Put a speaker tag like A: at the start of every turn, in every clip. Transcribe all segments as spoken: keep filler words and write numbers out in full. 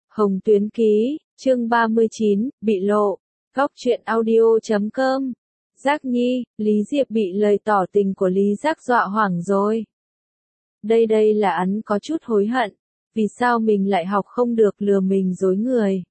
A: Hồng Tuyến Ký, chương ba mươi chín, bị lộ. Góc truyện audio chấm com. Giác Nhi, Lý Diệp bị lời tỏ tình của Lý Giác dọa hoảng rồi. Đây đây là hắn có chút hối hận. Vì sao mình lại học không được lừa mình dối người?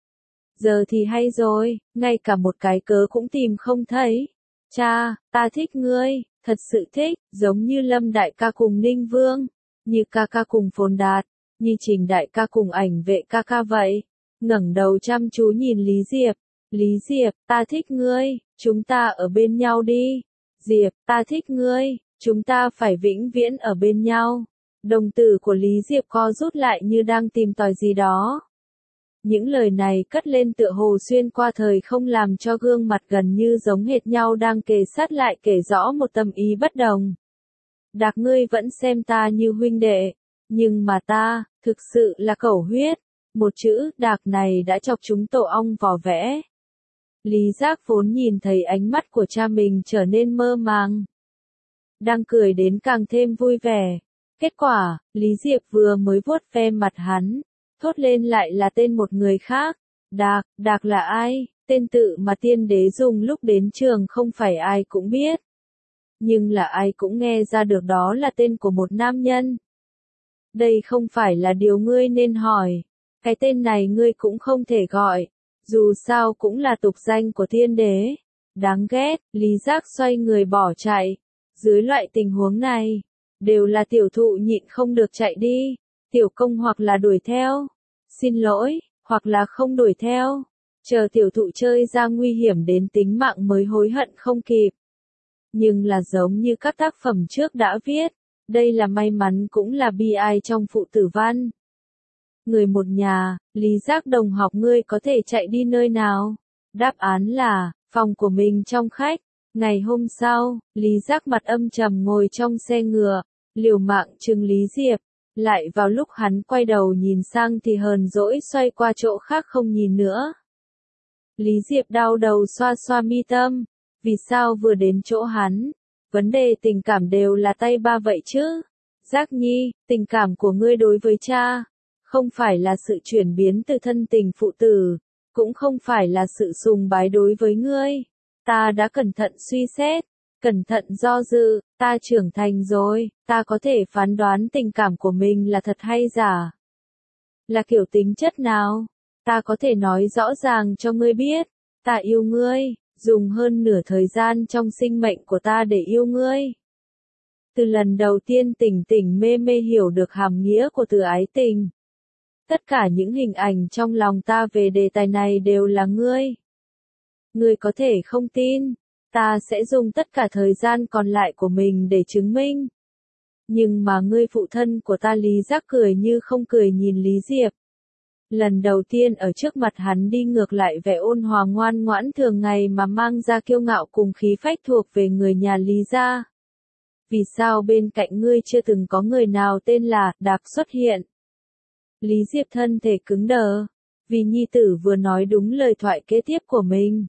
A: Giờ thì hay rồi, ngay cả một cái cớ cũng tìm không thấy. Cha, ta thích ngươi, thật sự thích, giống như Lâm đại ca cùng Ninh Vương, như ca ca cùng Phồn Đạt, như Trình đại ca cùng Ảnh Vệ ca ca vậy. Ngẩng đầu chăm chú nhìn Lý Diệp. Lý Diệp, ta thích ngươi, chúng ta ở bên nhau đi. Diệp, ta thích ngươi, chúng ta phải vĩnh viễn ở bên nhau. Đồng tử của Lý Diệp co rút lại như đang tìm tòi gì đó. Những lời này cất lên tựa hồ xuyên qua thời không, làm cho gương mặt gần như giống hệt nhau đang kề sát lại kể rõ một tâm ý bất đồng. Đạc, ngươi vẫn xem ta như huynh đệ, nhưng mà ta, thực sự là cẩu huyết. Một chữ Đạc này đã chọc chúng tổ ong vò vẽ. Lý Giác vốn nhìn thấy ánh mắt của cha mình trở nên mơ màng, đang cười đến càng thêm vui vẻ. Kết quả, Lý Diệp vừa mới vuốt ve mặt hắn, thốt lên lại là tên một người khác. Đạc, Đạc là ai? Tên tự mà tiên đế dùng lúc đến trường không phải ai cũng biết. Nhưng là ai cũng nghe ra được đó là tên của một nam nhân. Đây không phải là điều ngươi nên hỏi. Cái tên này ngươi cũng không thể gọi. Dù sao cũng là tục danh của tiên đế. Đáng ghét, Lý Giác xoay người bỏ chạy. Dưới loại tình huống này, đều là tiểu thụ nhịn không được chạy đi. Tiểu công hoặc là đuổi theo, xin lỗi, hoặc là không đuổi theo. Chờ tiểu thụ chơi ra nguy hiểm đến tính mạng mới hối hận không kịp. Nhưng là giống như các tác phẩm trước đã viết, đây là may mắn cũng là bi ai trong phụ tử văn. Người một nhà, Lý Giác đồng học, ngươi có thể chạy đi nơi nào? Đáp án là, phòng của mình trong khách. Ngày hôm sau, Lý Giác mặt âm trầm ngồi trong xe ngựa, liều mạng trừng Lý Diệp. Lại vào lúc hắn quay đầu nhìn sang thì hờn dỗi xoay qua chỗ khác không nhìn nữa. Lý Diệp đau đầu xoa xoa mi tâm. Vì sao vừa đến chỗ hắn, vấn đề tình cảm đều là tay ba vậy chứ? Giác Nhi, tình cảm của ngươi đối với cha, không phải là sự chuyển biến từ thân tình phụ tử, cũng không phải là sự sùng bái đối với ngươi. Ta đã cẩn thận suy xét, cẩn thận do dự, ta trưởng thành rồi, ta có thể phán đoán tình cảm của mình là thật hay giả. Là kiểu tính chất nào? Ta có thể nói rõ ràng cho ngươi biết, ta yêu ngươi, dùng hơn nửa thời gian trong sinh mệnh của ta để yêu ngươi. Từ lần đầu tiên tỉnh tỉnh mê mê hiểu được hàm nghĩa của từ ái tình. Tất cả những hình ảnh trong lòng ta về đề tài này đều là ngươi. Ngươi có thể không tin, ta sẽ dùng tất cả thời gian còn lại của mình để chứng minh. Nhưng mà ngươi phụ thân của ta Lý Giác cười như không cười nhìn Lý Diệp. Lần đầu tiên ở trước mặt hắn đi ngược lại vẻ ôn hòa ngoan ngoãn thường ngày mà mang ra kiêu ngạo cùng khí phách thuộc về người nhà Lý gia. Vì sao bên cạnh ngươi chưa từng có người nào tên là Đạc xuất hiện? Lý Diệp thân thể cứng đờ, vì nhi tử vừa nói đúng lời thoại kế tiếp của mình.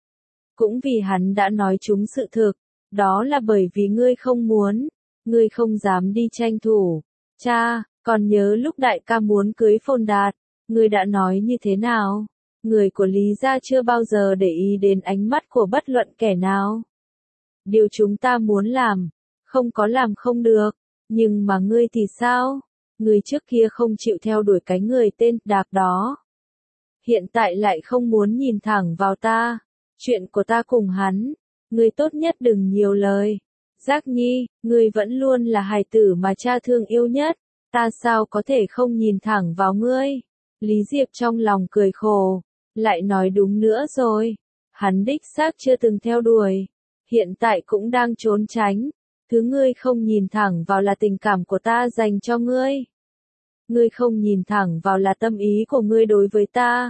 A: Cũng vì hắn đã nói trúng sự thực, đó là bởi vì ngươi không muốn, ngươi không dám đi tranh thủ. Cha, còn nhớ lúc đại ca muốn cưới Phồn Đạt, ngươi đã nói như thế nào? Người của Lý gia chưa bao giờ để ý đến ánh mắt của bất luận kẻ nào. Điều chúng ta muốn làm, không có làm không được, nhưng mà ngươi thì sao? Ngươi trước kia không chịu theo đuổi cái người tên Đạc đó. Hiện tại lại không muốn nhìn thẳng vào ta. Chuyện của ta cùng hắn, ngươi tốt nhất đừng nhiều lời. Giác Nhi, ngươi vẫn luôn là hài tử mà cha thương yêu nhất, ta sao có thể không nhìn thẳng vào ngươi? Lý Diệp trong lòng cười khổ, lại nói đúng nữa rồi. Hắn đích xác chưa từng theo đuổi, hiện tại cũng đang trốn tránh. Thứ ngươi không nhìn thẳng vào là tình cảm của ta dành cho ngươi. Ngươi không nhìn thẳng vào là tâm ý của ngươi đối với ta.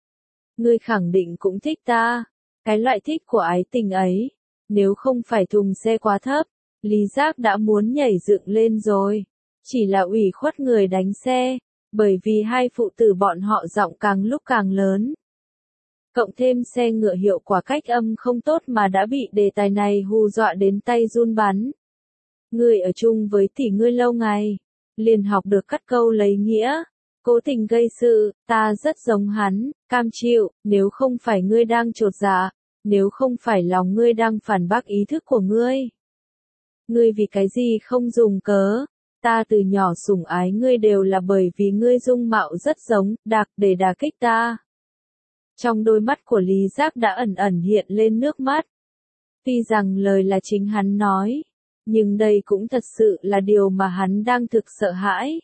A: Ngươi khẳng định cũng thích ta. Cái loại thích của ái tình ấy, nếu không phải thùng xe quá thấp, Lý Giác đã muốn nhảy dựng lên rồi. Chỉ là ủy khuất người đánh xe, bởi vì hai phụ tử bọn họ giọng càng lúc càng lớn. Cộng thêm xe ngựa hiệu quả cách âm không tốt mà đã bị đề tài này hù dọa đến tay run bắn. Ngươi ở chung với tỷ ngươi lâu ngày, liền học được cắt câu lấy nghĩa. cố tình gây sự, ta rất giống hắn, cam chịu, nếu không phải ngươi đang chột dạ, nếu không phải lòng ngươi đang phản bác ý thức của ngươi. Ngươi vì cái gì không dùng cớ, ta từ nhỏ sủng ái ngươi đều là bởi vì ngươi dung mạo rất giống, đặc để đả kích ta. Trong đôi mắt của Lý Giác đã ẩn ẩn hiện lên nước mắt. Tuy rằng lời là chính hắn nói, nhưng đây cũng thật sự là điều mà hắn đang thực sợ hãi.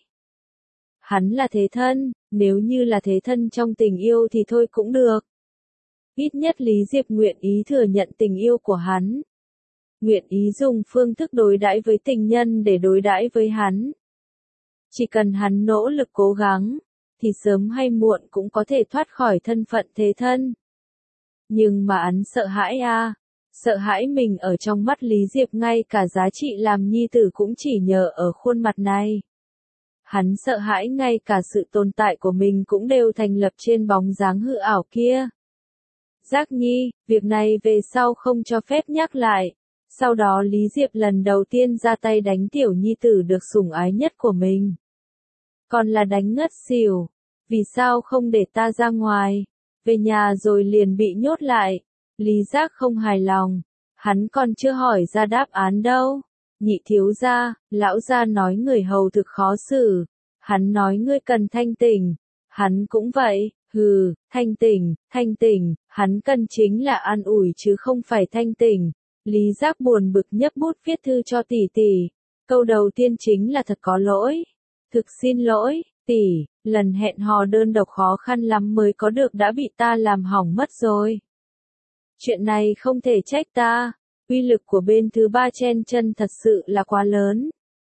A: Hắn là thế thân, nếu như là thế thân trong tình yêu thì thôi cũng được. Ít nhất Lý Diệp nguyện ý thừa nhận tình yêu của hắn. Nguyện ý dùng phương thức đối đãi với tình nhân để đối đãi với hắn. Chỉ cần hắn nỗ lực cố gắng, thì sớm hay muộn cũng có thể thoát khỏi thân phận thế thân. Nhưng mà hắn sợ hãi a, à, sợ hãi mình ở trong mắt Lý Diệp ngay cả giá trị làm nhi tử cũng chỉ nhờ ở khuôn mặt này. Hắn sợ hãi ngay cả sự tồn tại của mình cũng đều thành lập trên bóng dáng hư ảo kia. Giác Nhi, việc này về sau không cho phép nhắc lại. Sau đó Lý Diệp lần đầu tiên ra tay đánh tiểu nhi tử được sủng ái nhất của mình. Còn là đánh ngất xỉu. Vì sao không để ta ra ngoài? Về nhà rồi liền bị nhốt lại. Lý Giác không hài lòng. Hắn còn chưa hỏi ra đáp án đâu. Nhị thiếu gia, lão gia nói người hầu thực khó xử. Hắn nói ngươi cần thanh tỉnh. Hắn cũng vậy, hừ, thanh tỉnh, thanh tỉnh, hắn cần chính là an ủi chứ không phải thanh tỉnh. Lý Giác buồn bực nhấp bút viết thư cho tỷ tỷ. Câu đầu tiên chính là thật có lỗi. Thực xin lỗi, tỷ, lần hẹn hò đơn độc khó khăn lắm mới có được đã bị ta làm hỏng mất rồi. Chuyện này không thể trách ta, uy lực của bên thứ ba chen chân thật sự là quá lớn.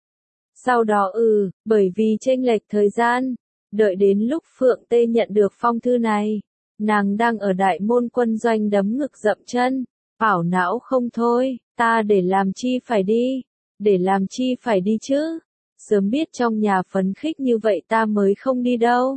A: Sau đó ừ, bởi vì chênh lệch thời gian, đợi đến lúc Phượng Tê nhận được phong thư này, nàng đang ở đại môn quân doanh đấm ngực dậm chân, ảo não không thôi, ta để làm chi phải đi, để làm chi phải đi chứ, sớm biết trong nhà phấn khích như vậy ta mới không đi đâu.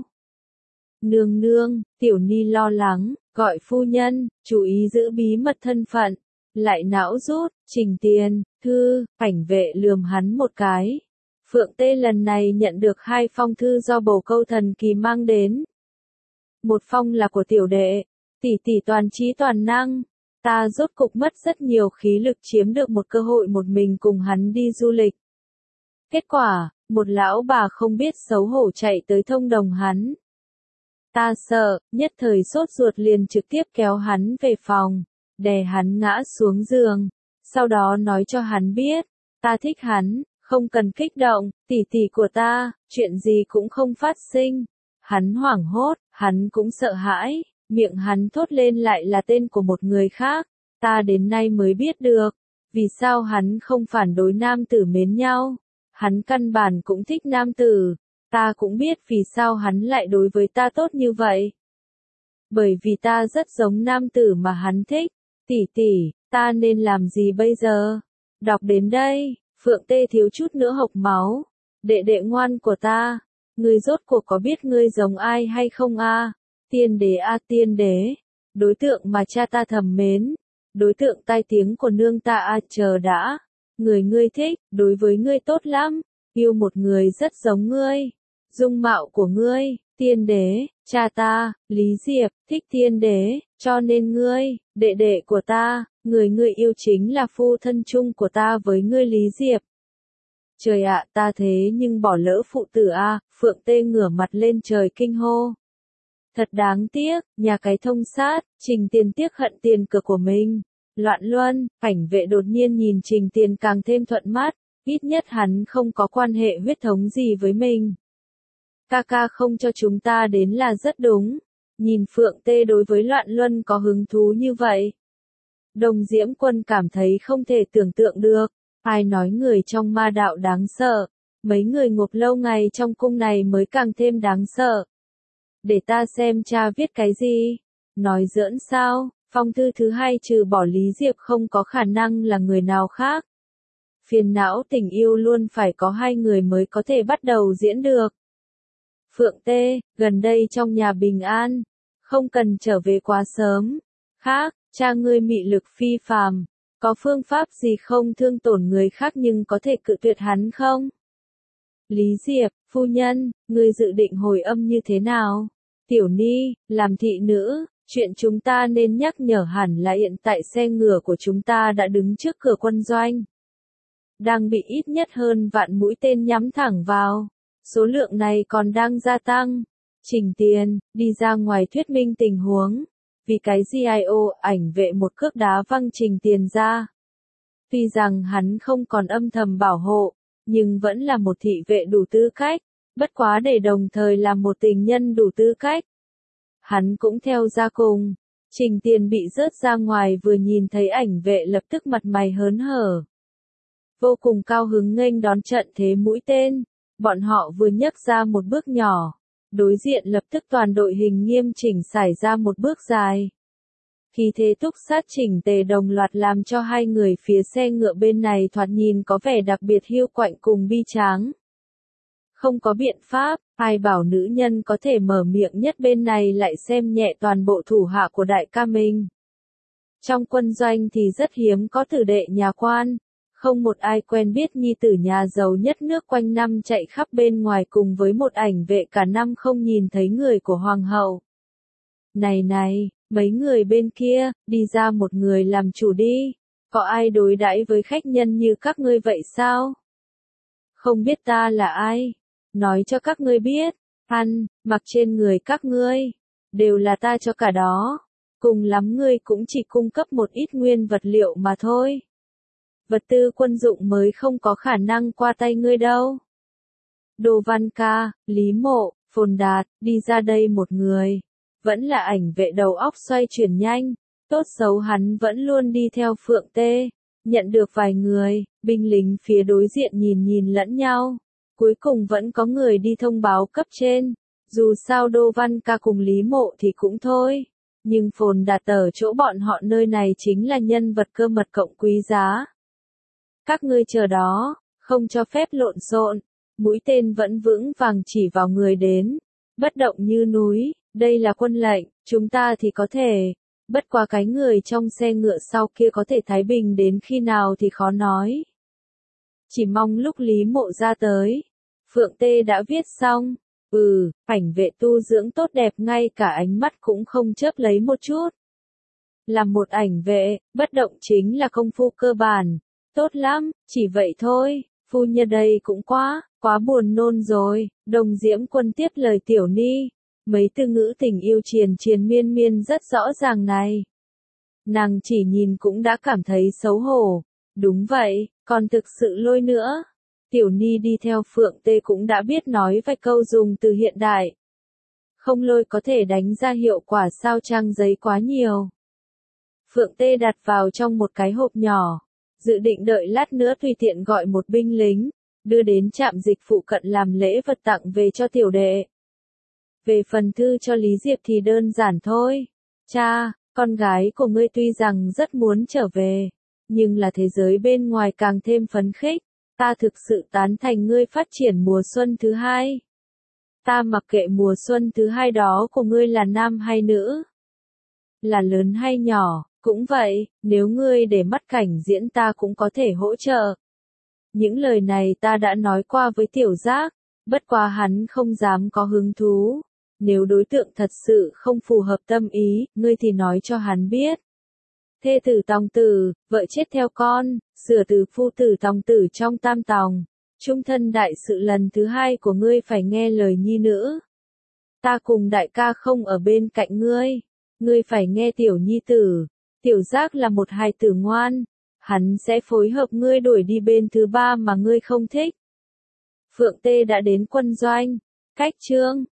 A: Nương nương, Tiểu Ni lo lắng, gọi phu nhân, chú ý giữ bí mật thân phận, lại não rút, Trình Tiền, thư, cảnh vệ lườm hắn một cái. Phượng Tê lần này nhận được hai phong thư do bồ câu thần kỳ mang đến. Một phong là của tiểu đệ, tỷ tỷ toàn trí toàn năng, ta rốt cục mất rất nhiều khí lực chiếm được một cơ hội một mình cùng hắn đi du lịch. Kết quả, một lão bà không biết xấu hổ chạy tới thông đồng hắn. Ta sợ, nhất thời sốt ruột liền trực tiếp kéo hắn về phòng, đè hắn ngã xuống giường, sau đó nói cho hắn biết, ta thích hắn, không cần kích động, tỷ tỷ của ta, chuyện gì cũng không phát sinh. Hắn hoảng hốt, hắn cũng sợ hãi, miệng hắn thốt lên lại là tên của một người khác, ta đến nay mới biết được, vì sao hắn không phản đối nam tử mến nhau, hắn căn bản cũng thích nam tử, ta cũng biết vì sao hắn lại đối với ta tốt như vậy. Bởi vì ta rất giống nam tử mà hắn thích, tỷ tỷ, ta nên làm gì bây giờ? Đọc đến đây, Phượng Tê thiếu chút nữa hộc máu, đệ đệ ngoan của ta, ngươi rốt cuộc có biết ngươi giống ai hay không a? À? Tiên đế a à, tiên đế, đối tượng mà cha ta thầm mến, đối tượng tai tiếng của nương ta a à, chờ đã, người ngươi thích, đối với ngươi tốt lắm, yêu một người rất giống ngươi, dung mạo của ngươi, tiên đế, cha ta, Lý Diệp, thích tiên đế, cho nên ngươi, đệ đệ của ta, người ngươi yêu chính là phu thân chung của ta với ngươi Lý Diệp. Trời ạ, ta thế nhưng bỏ lỡ phụ tử a, à, Phượng Tê ngửa mặt lên trời kinh hô. Thật đáng tiếc, nhà cái thông sát, Trình Tiền tiếc hận tiền cược của mình. Loạn Luân, cảnh vệ đột nhiên nhìn Trình Tiền càng thêm thuận mắt, ít nhất hắn không có quan hệ huyết thống gì với mình. Ca ca không cho chúng ta đến là rất đúng. Nhìn Phượng Tê đối với Loạn Luân có hứng thú như vậy. Đồng Diễm Quân cảm thấy không thể tưởng tượng được. Ai nói người trong ma đạo đáng sợ. Mấy người ngộp lâu ngày trong cung này mới càng thêm đáng sợ. Để ta xem cha viết cái gì. Nói giỡn sao, phong thư thứ hai trừ bỏ Lý Diệp không có khả năng là người nào khác. Phiền não tình yêu luôn phải có hai người mới có thể bắt đầu diễn được. Phượng Tê, gần đây trong nhà bình an, không cần trở về quá sớm. Khác, cha ngươi mị lực phi phàm, có phương pháp gì không thương tổn người khác nhưng có thể cự tuyệt hắn không? Lý Diệp, Phu nhân, ngươi dự định hồi âm như thế nào? Tiểu Ni, làm thị nữ, chuyện chúng ta nên nhắc nhở hẳn là hiện tại xe ngựa của chúng ta đã đứng trước cửa quân doanh. Đang bị ít nhất hơn vạn mũi tên nhắm thẳng vào. Số lượng này còn đang gia tăng. Trình Tiền, đi ra ngoài thuyết minh tình huống. Vì cái gi i ô ảnh vệ một cước đá văng Trình Tiền ra. Tuy rằng hắn không còn âm thầm bảo hộ, nhưng vẫn là một thị vệ đủ tư cách, bất quá để đồng thời là một tình nhân đủ tư cách. Hắn cũng theo ra cùng. Trình Tiền bị rớt ra ngoài vừa nhìn thấy ảnh vệ lập tức mặt mày hớn hở. Vô cùng cao hứng nghênh đón trận thế mũi tên. Bọn họ vừa nhấc ra một bước nhỏ. Đối diện lập tức toàn đội hình nghiêm chỉnh xải ra một bước dài. Khí thế túc sát chỉnh tề đồng loạt làm cho hai người phía xe ngựa bên này thoạt nhìn có vẻ đặc biệt hiu quạnh cùng bi tráng. Không có biện pháp, ai bảo nữ nhân có thể mở miệng nhất bên này lại xem nhẹ toàn bộ thủ hạ của đại ca mình. Trong quân doanh thì rất hiếm có tử đệ nhà quan, không một ai quen biết nhi tử nhà giàu nhất nước quanh năm chạy khắp bên ngoài cùng với một ảnh vệ cả năm không nhìn thấy người của hoàng hậu. Này này, mấy người bên kia, đi ra một người làm chủ đi, có ai đối đãi với khách nhân như các ngươi vậy sao? Không biết ta là ai? Nói cho các ngươi biết, ăn, mặc trên người các ngươi, đều là ta cho cả đó. Cùng lắm ngươi cũng chỉ cung cấp một ít nguyên vật liệu mà thôi. Vật tư quân dụng mới không có khả năng qua tay ngươi đâu. Đô Văn Ca, Lý Mộ, Phồn Đạt, đi ra đây một người. Vẫn là ảnh vệ đầu óc xoay chuyển nhanh, tốt xấu hắn vẫn luôn đi theo Phượng Tê. Nhận được vài người, binh lính phía đối diện nhìn nhìn lẫn nhau. Cuối cùng vẫn có người đi thông báo cấp trên. Dù sao Đô Văn Ca cùng Lý Mộ thì cũng thôi. Nhưng Phồn Đạt ở chỗ bọn họ nơi này chính là nhân vật cơ mật cộng quý giá. Các ngươi chờ đó, không cho phép lộn xộn. Mũi tên vẫn vững vàng chỉ vào người đến. Bất động như núi, đây là quân lệnh, chúng ta thì có thể. Bất qua cái người trong xe ngựa sau kia có thể thái bình đến khi nào thì khó nói. Chỉ mong lúc Lý Mộ ra tới. Phượng Tê đã viết xong. Ừ, ảnh vệ tu dưỡng tốt đẹp ngay cả ánh mắt cũng không chớp lấy một chút. Là một ảnh vệ, bất động chính là công phu cơ bản. Tốt lắm, chỉ vậy thôi, phu nhân đây cũng quá, quá buồn nôn rồi. Đồng Diễm Quân tiếp lời Tiểu Ni. Mấy từ ngữ tình yêu triền triền miên miên rất rõ ràng này. Nàng chỉ nhìn cũng đã cảm thấy xấu hổ. Đúng vậy, còn thực sự lôi nữa. Tiểu Ni đi theo Phượng Tê cũng đã biết nói vài câu dùng từ hiện đại. Không lôi có thể đánh ra hiệu quả sao trang giấy quá nhiều. Phượng Tê đặt vào trong một cái hộp nhỏ. Dự định đợi lát nữa tùy tiện gọi một binh lính. Đưa đến trạm dịch phụ cận làm lễ vật tặng về cho tiểu đệ. Về phần thư cho Lý Diệp thì đơn giản thôi. Cha, con gái của ngươi tuy rằng rất muốn trở về. Nhưng là thế giới bên ngoài càng thêm phấn khích. Ta thực sự tán thành ngươi phát triển mùa xuân thứ hai. Ta mặc kệ mùa xuân thứ hai đó của ngươi là nam hay nữ. Là lớn hay nhỏ, cũng vậy, nếu ngươi để mắt cảnh diễn ta cũng có thể hỗ trợ. Những lời này ta đã nói qua với Tiểu Giác, bất quá hắn không dám có hứng thú. Nếu đối tượng thật sự không phù hợp tâm ý, ngươi thì nói cho hắn biết. Thê tử tòng tử, vợ chết theo con, sửa từ phu tử tòng tử trong tam tòng. Trung thân đại sự lần thứ hai của ngươi phải nghe lời nhi nữ. Ta cùng đại ca không ở bên cạnh ngươi. Ngươi phải nghe tiểu nhi tử. Tiểu Giác là một hài tử ngoan. Hắn sẽ phối hợp ngươi đuổi đi bên thứ ba mà ngươi không thích. Phượng Tê đã đến quân doanh. Cách chương